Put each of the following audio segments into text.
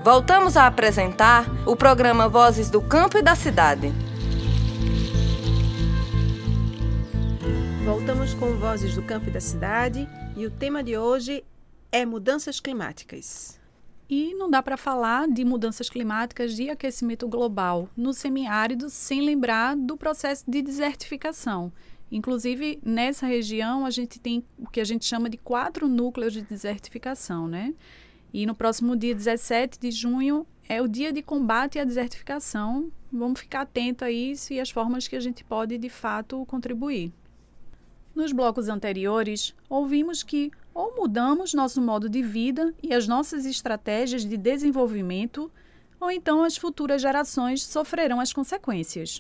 Voltamos a apresentar o programa Vozes do Campo e da Cidade. Voltamos com Vozes do Campo e da Cidade e o tema de hoje é mudanças climáticas. E não dá para falar de mudanças climáticas, de aquecimento global no semiárido sem lembrar do processo de desertificação. Inclusive, nessa região, a gente tem o que a gente chama de 4 núcleos de desertificação, né? E no próximo dia 17 de junho é o dia de combate à desertificação. Vamos ficar atento a isso e as formas que a gente pode, de fato, contribuir. Nos blocos anteriores, ouvimos que ou mudamos nosso modo de vida e as nossas estratégias de desenvolvimento, ou então as futuras gerações sofrerão as consequências.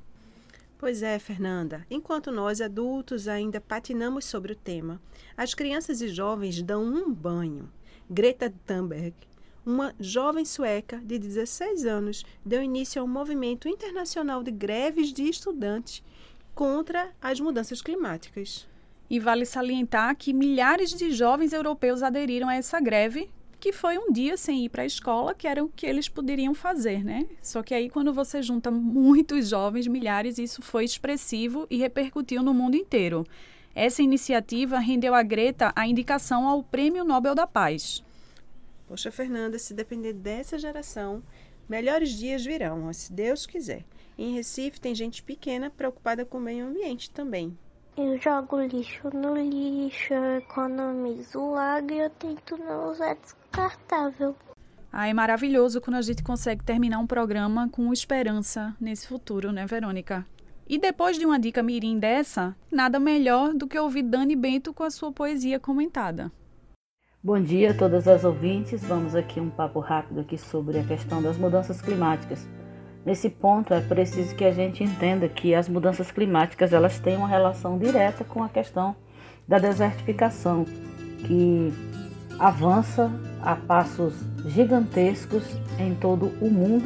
Pois é, Fernanda. Enquanto nós, adultos, ainda patinamos sobre o tema, as crianças e jovens dão um banho. Greta Thunberg, uma jovem sueca de 16 anos, deu início a um movimento internacional de greves de estudantes contra as mudanças climáticas. E vale salientar que milhares de jovens europeus aderiram a essa greve, que foi um dia sem ir para a escola, que era o que eles poderiam fazer, né? Só que aí, quando você junta muitos jovens, milhares, isso foi expressivo e repercutiu no mundo inteiro. Essa iniciativa rendeu a Greta a indicação ao Prêmio Nobel da Paz. Poxa, Fernanda, se depender dessa geração, melhores dias virão, se Deus quiser. Em Recife tem gente pequena preocupada com o meio ambiente também. Eu jogo lixo no lixo, eu economizo água e eu tento não usar descartável. É maravilhoso quando a gente consegue terminar um programa com esperança nesse futuro, né, Verônica? E depois de uma dica mirim dessa, nada melhor do que ouvir Dani Bento com a sua poesia comentada. Bom dia a todas as ouvintes. Vamos aqui um papo rápido aqui sobre a questão das mudanças climáticas. Nesse ponto é preciso que a gente entenda que as mudanças climáticas elas têm uma relação direta com a questão da desertificação, que avança a passos gigantescos em todo o mundo,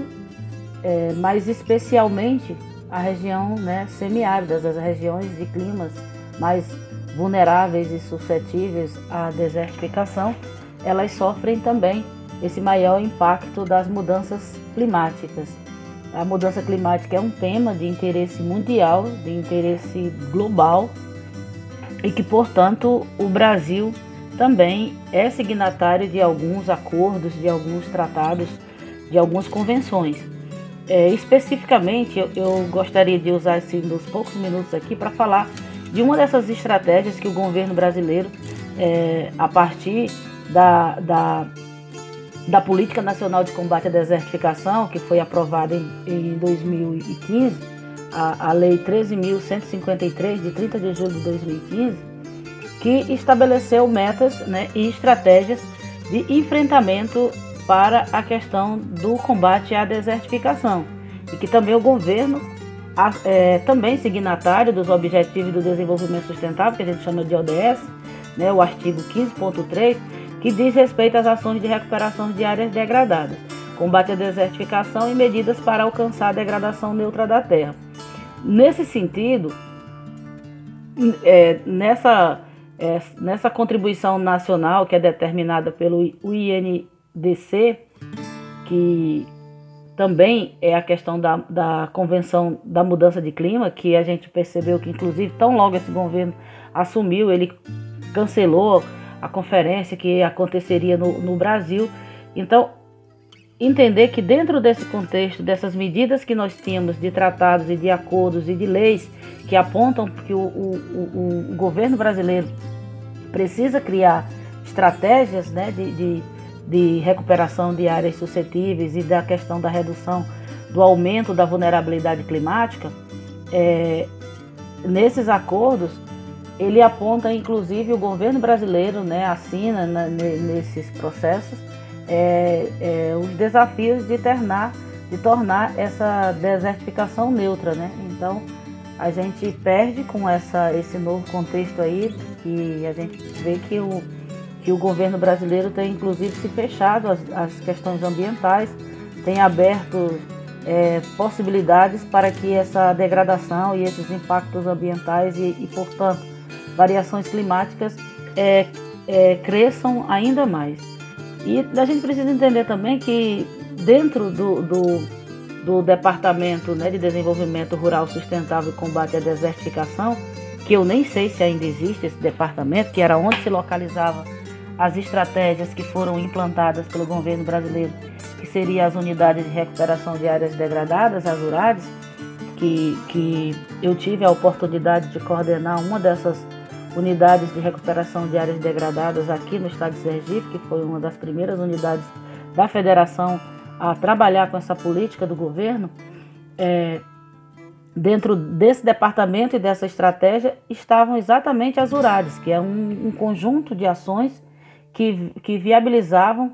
mas especialmente a região, né, semiárida, as regiões de climas mais vulneráveis e suscetíveis à desertificação, elas sofrem também esse maior impacto das mudanças climáticas. A mudança climática é um tema de interesse mundial, de interesse global e que, portanto, o Brasil também é signatário de alguns acordos, de alguns tratados, de algumas convenções. Especificamente, eu gostaria de usar assim, dos poucos minutos aqui para falar de uma dessas estratégias que o governo brasileiro, a partir da Política Nacional de Combate à Desertificação, que foi aprovada em 2015, a Lei 13.153, de 30 de julho de 2015, que estabeleceu metas, né, e estratégias de enfrentamento para a questão do combate à desertificação. E que também o governo também signatário dos Objetivos do Desenvolvimento Sustentável, que a gente chama de ODS, né, o artigo 15.3, que diz respeito às ações de recuperação de áreas degradadas, combate à desertificação e medidas para alcançar a degradação neutra da terra. Nesse sentido, nessa contribuição nacional que é determinada pelo UNDC, que também é a questão da Convenção da Mudança de Clima, que a gente percebeu que, inclusive, tão logo esse governo assumiu, ele cancelou a conferência que aconteceria no Brasil. Então, entender que dentro desse contexto, dessas medidas que nós tínhamos de tratados e de acordos e de leis que apontam que o governo brasileiro precisa criar estratégias, né, de recuperação de áreas suscetíveis e da questão da redução do aumento da vulnerabilidade climática, nesses acordos, ele aponta, inclusive, o governo brasileiro, né, assina nesses processos os desafios de tornar essa desertificação neutra, né? Então, a gente perde com esse novo contexto aí, e a gente vê que o governo brasileiro tem, inclusive, se fechado às questões ambientais, tem aberto possibilidades para que essa degradação e esses impactos ambientais e portanto, variações climáticas cresçam ainda mais. E a gente precisa entender também que dentro do Departamento, né, de Desenvolvimento Rural Sustentável e Combate à Desertificação, que eu nem sei se ainda existe esse departamento, que era onde se localizava as estratégias que foram implantadas pelo governo brasileiro, que seriam as unidades de recuperação de áreas degradadas, as URADs, que eu tive a oportunidade de coordenar uma dessas unidades de recuperação de áreas degradadas aqui no estado de Sergipe, que foi uma das primeiras unidades da federação a trabalhar com essa política do governo. Dentro desse departamento e dessa estratégia estavam exatamente as URADs, que é um conjunto de ações que viabilizavam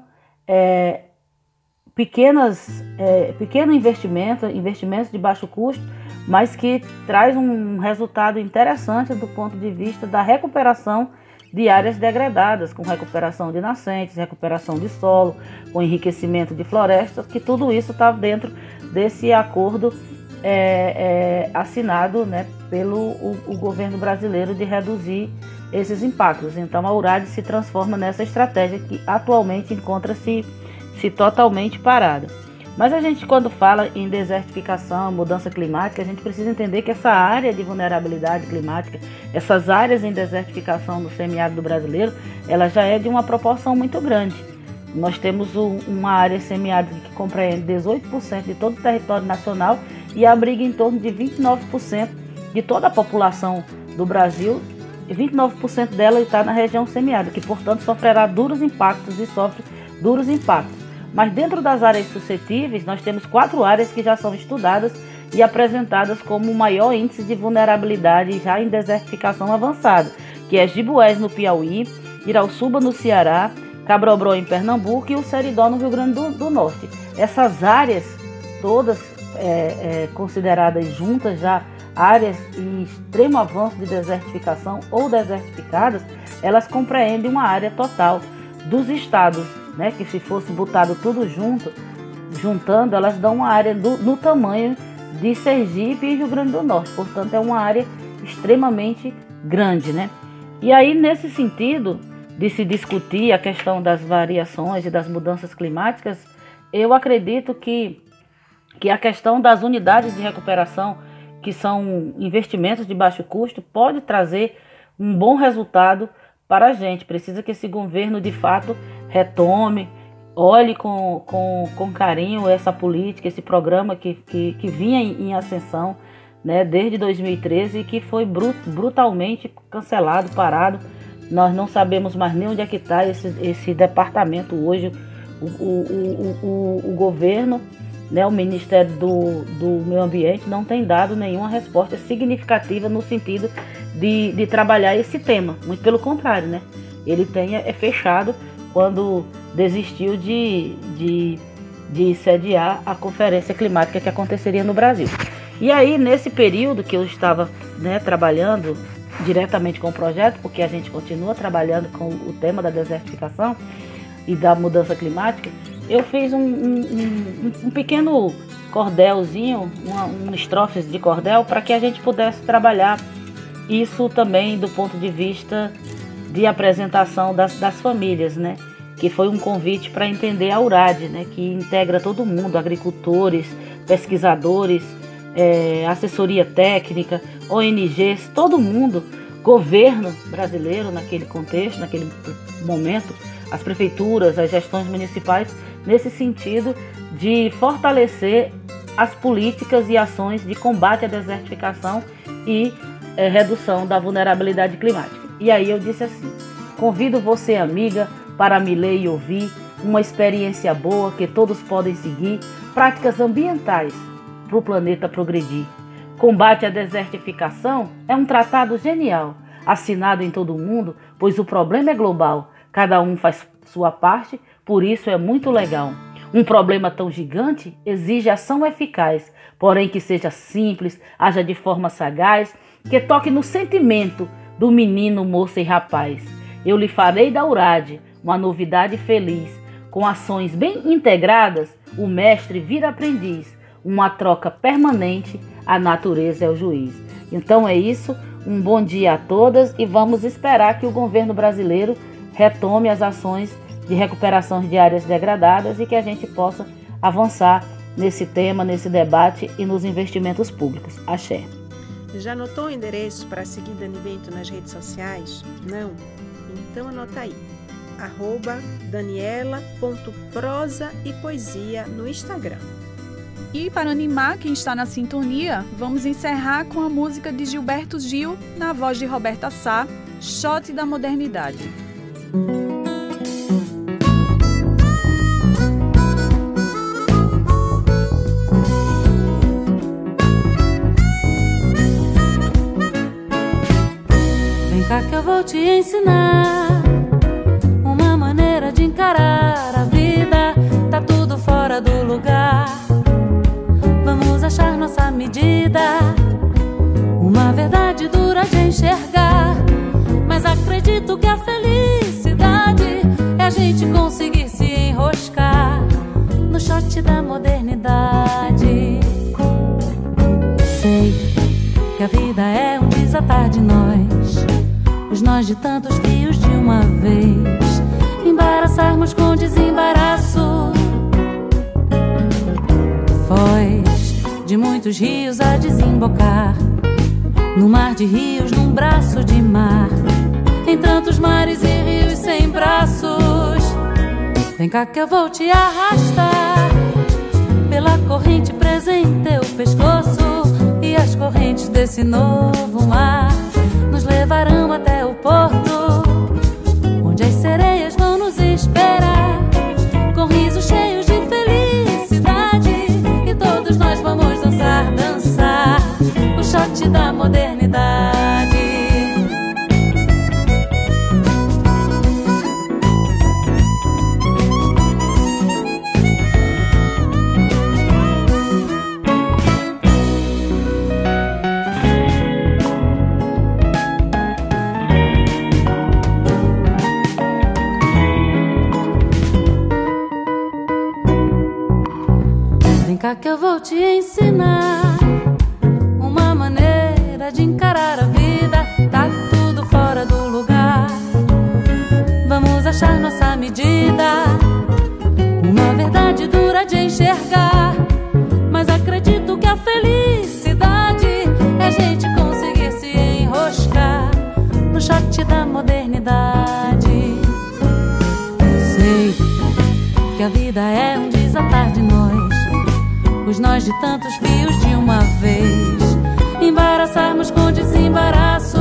pequeno investimentos de baixo custo, mas que traz um resultado interessante do ponto de vista da recuperação de áreas degradadas, com recuperação de nascentes, recuperação de solo, com enriquecimento de florestas, que tudo isso está dentro desse acordo assinado, né, pelo o governo brasileiro de reduzir esses impactos. Então a URAD se transforma nessa estratégia que atualmente encontra-se totalmente parada. Mas a gente, quando fala em desertificação, mudança climática, a gente precisa entender que essa área de vulnerabilidade climática, essas áreas em desertificação no semiárido brasileiro, ela já é de uma proporção muito grande. Nós temos uma área semiárida que compreende 18% de todo o território nacional e abriga em torno de 29% de toda a população do Brasil, e 29% dela está na região semiárida, que, portanto, sofrerá duros impactos e sofre duros impactos. Mas dentro das áreas suscetíveis, nós temos 4 áreas que já são estudadas e apresentadas como o maior índice de vulnerabilidade já em desertificação avançada, que é Gibués no Piauí, Irauçuba no Ceará, Cabrobró em Pernambuco e o Seridó no Rio Grande do Norte. Essas áreas todas consideradas juntas já áreas em extremo avanço de desertificação ou desertificadas, elas compreendem uma área total dos estados, né, que se fosse botado tudo juntando, elas dão uma área no tamanho de Sergipe e Rio Grande do Norte. Portanto, é uma área extremamente grande, né? E aí, nesse sentido de se discutir a questão das variações e das mudanças climáticas, eu acredito que a questão das unidades de recuperação, que são investimentos de baixo custo, pode trazer um bom resultado para a gente. Precisa que esse governo, de fato, retome, olhe com carinho essa política, esse programa que vinha em ascensão, né, desde 2013 e que foi brutalmente cancelado, parado. Nós não sabemos mais nem onde é que está esse departamento hoje. O governo, né, o Ministério do Meio Ambiente não tem dado nenhuma resposta significativa no sentido de trabalhar esse tema. Muito pelo contrário, né? Ele é fechado quando desistiu de sediar a conferência climática que aconteceria no Brasil. E aí, nesse período que eu estava, né, trabalhando diretamente com o projeto, porque a gente continua trabalhando com o tema da desertificação e da mudança climática, eu fiz um pequeno cordelzinho, estrofes de cordel, para que a gente pudesse trabalhar isso também do ponto de vista de apresentação das famílias, né? Que foi um convite para entender a URAD, né? Que integra todo mundo, agricultores, pesquisadores, assessoria técnica, ONGs, todo mundo, governo brasileiro naquele contexto, naquele momento, as prefeituras, as gestões municipais, nesse sentido de fortalecer as políticas e ações de combate à desertificação e redução da vulnerabilidade climática. E aí eu disse assim: convido você, amiga, para me ler e ouvir uma experiência boa que todos podem seguir, práticas ambientais para o planeta progredir. Combate à desertificação é um tratado genial, assinado em todo o mundo, pois o problema é global, cada um faz sua parte, por isso é muito legal. Um problema tão gigante exige ação eficaz, porém que seja simples, haja de forma sagaz, que toque no sentimento do menino, moça e rapaz. Eu lhe farei da URAD uma novidade feliz, com ações bem integradas, o mestre vira aprendiz, uma troca permanente, a natureza é o juiz. Então é isso, um bom dia a todas e vamos esperar que o governo brasileiro retome as ações de recuperação de áreas degradadas e que a gente possa avançar nesse tema, nesse debate e nos investimentos públicos. Axé. Já anotou o endereço para seguir Dani Bento nas redes sociais? Não? Então anota aí. @daniela.prosa-e-poesia no Instagram. E para animar quem está na sintonia, vamos encerrar com a música de Gilberto Gil, na voz de Roberta Sá, Shot da Modernidade. Vem cá que eu vou te ensinar uma maneira de encarar a vida. Tá tudo fora do lugar. Vamos achar nossa medida. Uma verdade dura de enxergar. Mas acredito que a felicidade é a gente conseguir se enroscar no shot da modernidade. Sei que a vida é um desatar de nós, os nós de tantos rios de uma vez, embaraçarmos com desembaraço. Foz de muitos rios a desembocar no mar de rios, num braço de mar, em tantos mares e rios sem braços. Vem cá que eu vou te arrastar pela corrente presa em teu pescoço, e as correntes desse novo mar nos levarão até o porto, onde as sereias vão nos esperar, com risos cheios de felicidade, e todos nós vamos dançar, dançar o shot da modernidade. Vem cá que eu vou te ensinar uma maneira de encarar a vida. Tá tudo fora do lugar. Vamos achar nossa medida. Uma verdade dura de enxergar. Mas acredito que a felicidade é a gente conseguir se enroscar no shot da modernidade. Sei que a vida é um desatar de nós, os nós de tantos fios de uma vez, embaraçarmos com desembaraço.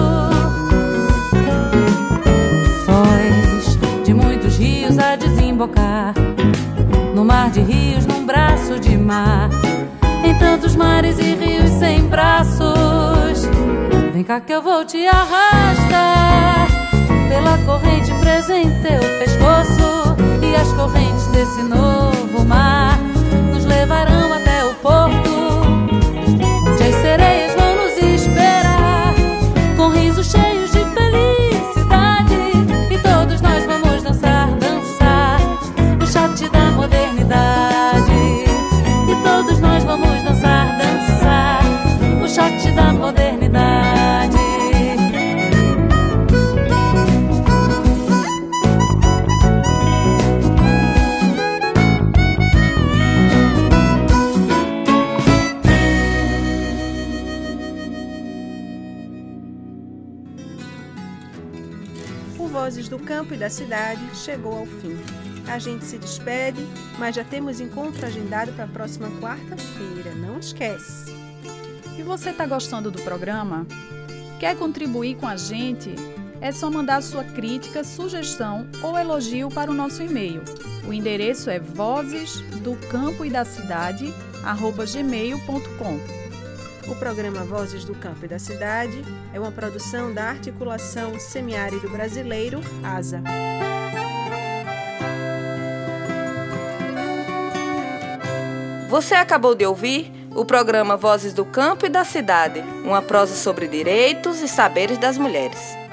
Foz de muitos rios a desembocar no mar de rios, num braço de mar, em tantos mares e rios sem braços. Vem cá que eu vou te arrastar pela corrente presa em teu pescoço, e as correntes desse novo mar nos levarão até o porto, onde as sereias vão nos esperar, com risos cheios de felicidade, e todos nós vamos dançar, dançar o shot da modernidade. E todos nós vamos dançar, dançar o shot da modernidade. Vozes do Campo e da Cidade chegou ao fim. A gente se despede, mas já temos encontro agendado para a próxima quarta-feira, não esquece. E você está gostando do programa? Quer contribuir com a gente? É só mandar sua crítica, sugestão ou elogio para o nosso e-mail. O endereço é vozesdocampoedacidade@gmail.com. O programa Vozes do Campo e da Cidade é uma produção da Articulação Semiárido Brasileiro, ASA. Você acabou de ouvir o programa Vozes do Campo e da Cidade, uma prosa sobre direitos e saberes das mulheres.